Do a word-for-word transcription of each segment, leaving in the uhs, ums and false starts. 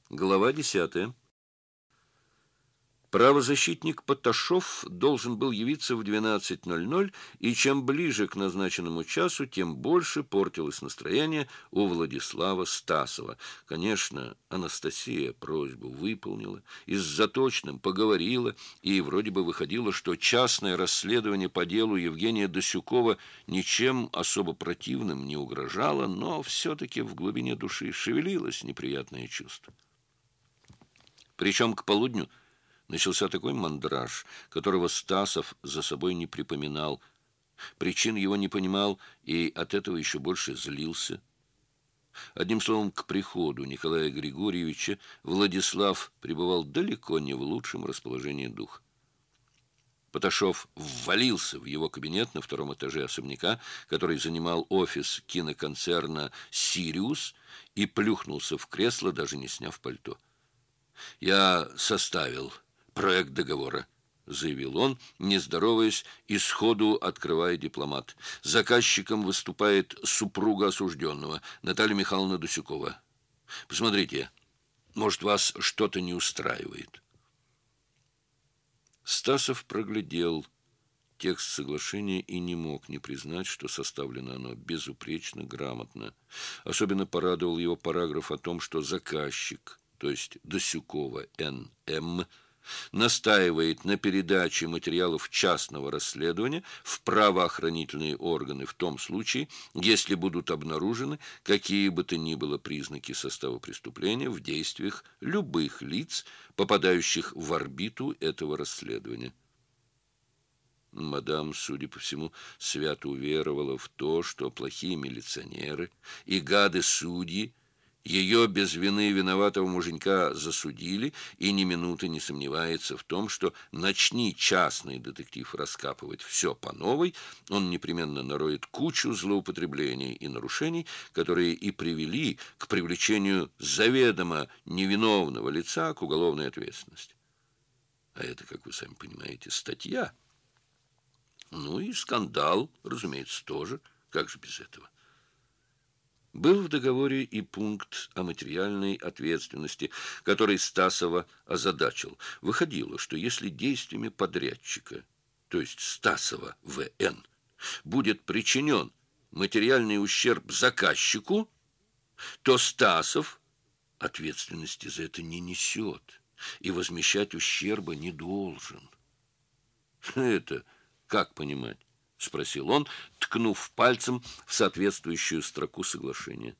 Глава десятая. Правозащитник Поташов должен был явиться в двенадцать ноль ноль, и чем ближе к назначенному часу, тем больше портилось настроение у Владислава Стасова. Конечно, Анастасия просьбу выполнила, и с Заточным поговорила, и вроде бы выходило, что частное расследование по делу Евгения Досюкова ничем особо противным не угрожало, но все-таки в глубине души шевелилось неприятное чувство. Причем к полудню начался такой мандраж, которого Стасов за собой не припоминал. Причин его не понимал и от этого еще больше злился. Одним словом, к приходу Николая Григорьевича Владислав пребывал далеко не в лучшем расположении духа. Поташов ввалился в его кабинет на втором этаже особняка, который занимал офис киноконцерна «Сириус», и плюхнулся в кресло, даже не сняв пальто. «Я составил проект договора», — заявил он, не здороваясь и сходу открывая дипломат. «Заказчиком выступает супруга осужденного, Наталья Михайловна Досюкова. Посмотрите, может, вас что-то не устраивает». Стасов проглядел текст соглашения и не мог не признать, что составлено оно безупречно, грамотно. Особенно порадовал его параграф о том, что заказчик, то есть Досюкова Н М, настаивает на передаче материалов частного расследования в правоохранительные органы в том случае, если будут обнаружены какие бы то ни было признаки состава преступления в действиях любых лиц, попадающих в орбиту этого расследования. Мадам, судя по всему, свято уверовала в то, что плохие милиционеры и гады-судьи ее без вины виноватого муженька засудили, и ни минуты не сомневается в том, что начни частный детектив раскапывать все по новой, он непременно нароет кучу злоупотреблений и нарушений, которые и привели к привлечению заведомо невиновного лица к уголовной ответственности. А это, как вы сами понимаете, статья. Ну и скандал, разумеется, тоже. Как же без этого? Был в договоре и пункт о материальной ответственности, который Стасова озадачил. Выходило, что если действиями подрядчика, то есть Стасова В Н, будет причинен материальный ущерб заказчику, то Стасов ответственности за это не несет и возмещать ущерба не должен. Это как понимать? — спросил он, ткнув пальцем в соответствующую строку соглашения.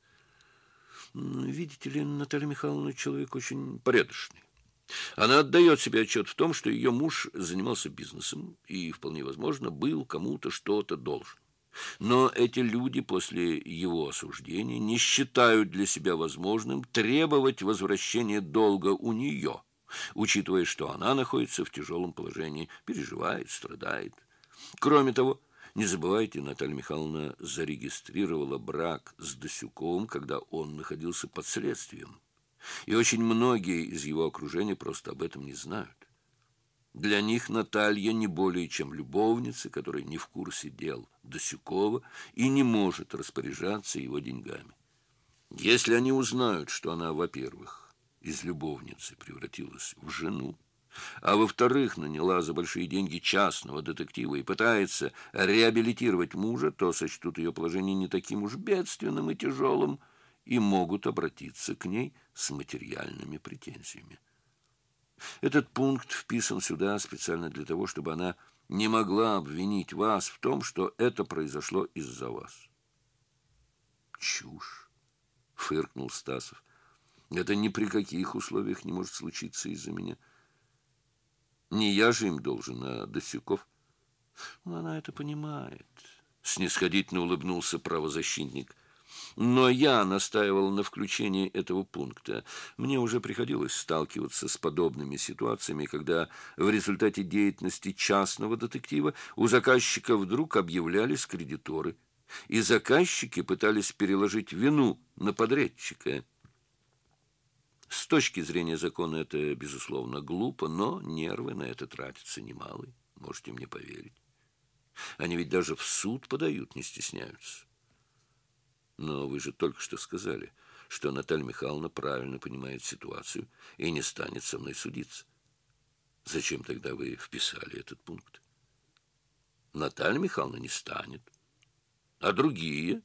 «Видите ли, Наталья Михайловна человек очень порядочный. Она отдает себе отчет в том, что ее муж занимался бизнесом и, вполне возможно, был кому-то что-то должен. Но эти люди после его осуждения не считают для себя возможным требовать возвращения долга у нее, учитывая, что она находится в тяжелом положении, переживает, страдает. Кроме того, не забывайте, Наталья Михайловна зарегистрировала брак с Досюковым, когда он находился под следствием. И очень многие из его окружения просто об этом не знают. Для них Наталья не более чем любовница, которая не в курсе дел Досюкова и не может распоряжаться его деньгами. Если они узнают, что она, во-первых, из любовницы превратилась в жену, а во-вторых, наняла за большие деньги частного детектива и пытается реабилитировать мужа, то сочтут ее положение не таким уж бедственным и тяжелым и могут обратиться к ней с материальными претензиями. Этот пункт вписан сюда специально для того, чтобы она не могла обвинить вас в том, что это произошло из-за вас. «Чушь!» — фыркнул Стасов. «Это ни при каких условиях не может случиться из-за меня. Не я же им должен, а Досюков». «Ну, она это понимает», — снисходительно улыбнулся правозащитник. «Но я настаивал на включении этого пункта. Мне уже приходилось сталкиваться с подобными ситуациями, когда в результате деятельности частного детектива у заказчика вдруг объявлялись кредиторы, и заказчики пытались переложить вину на подрядчика. С точки зрения закона это, безусловно, глупо, но нервы на это тратятся немалые, можете мне поверить. Они ведь даже в суд подают, не стесняются. Но вы же только что сказали, что Наталья Михайловна правильно понимает ситуацию и не станет со мной судиться. Зачем тогда вы вписали этот пункт? Наталья Михайловна не станет. А другие?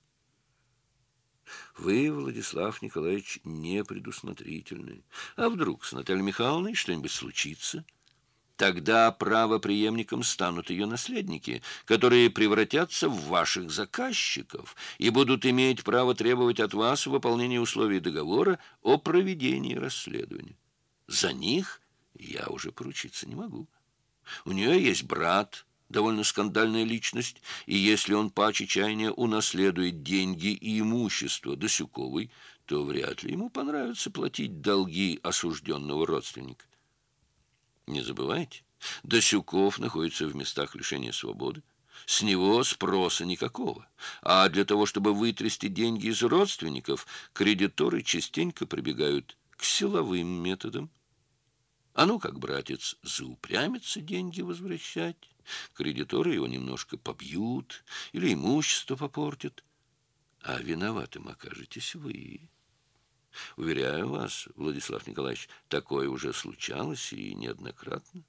Вы, Владислав Николаевич, непредусмотрительны. А вдруг с Натальей Михайловной что-нибудь случится? Тогда правопреемником станут ее наследники, которые превратятся в ваших заказчиков и будут иметь право требовать от вас выполнения условий договора о проведении расследования. За них я уже поручиться не могу. У нее есть брат, довольно скандальная личность, и если он по чаяния унаследует деньги и имущество Досюковой, то вряд ли ему понравится платить долги осужденного родственника. Не забывайте, Досюков находится в местах лишения свободы. С него спроса никакого. А для того, чтобы вытрясти деньги из родственников, кредиторы частенько прибегают к силовым методам. А ну как, братец, заупрямится деньги возвращать. Кредиторы его немножко побьют или имущество попортят. А виноватым окажетесь вы. Уверяю вас, Владислав Николаевич, такое уже случалось и неоднократно.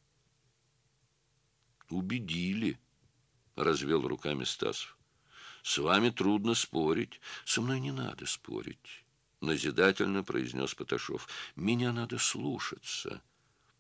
Убедили, развел руками Стасов. С вами трудно спорить. Со мной не надо спорить, назидательно произнес Поташов. Меня надо слушаться.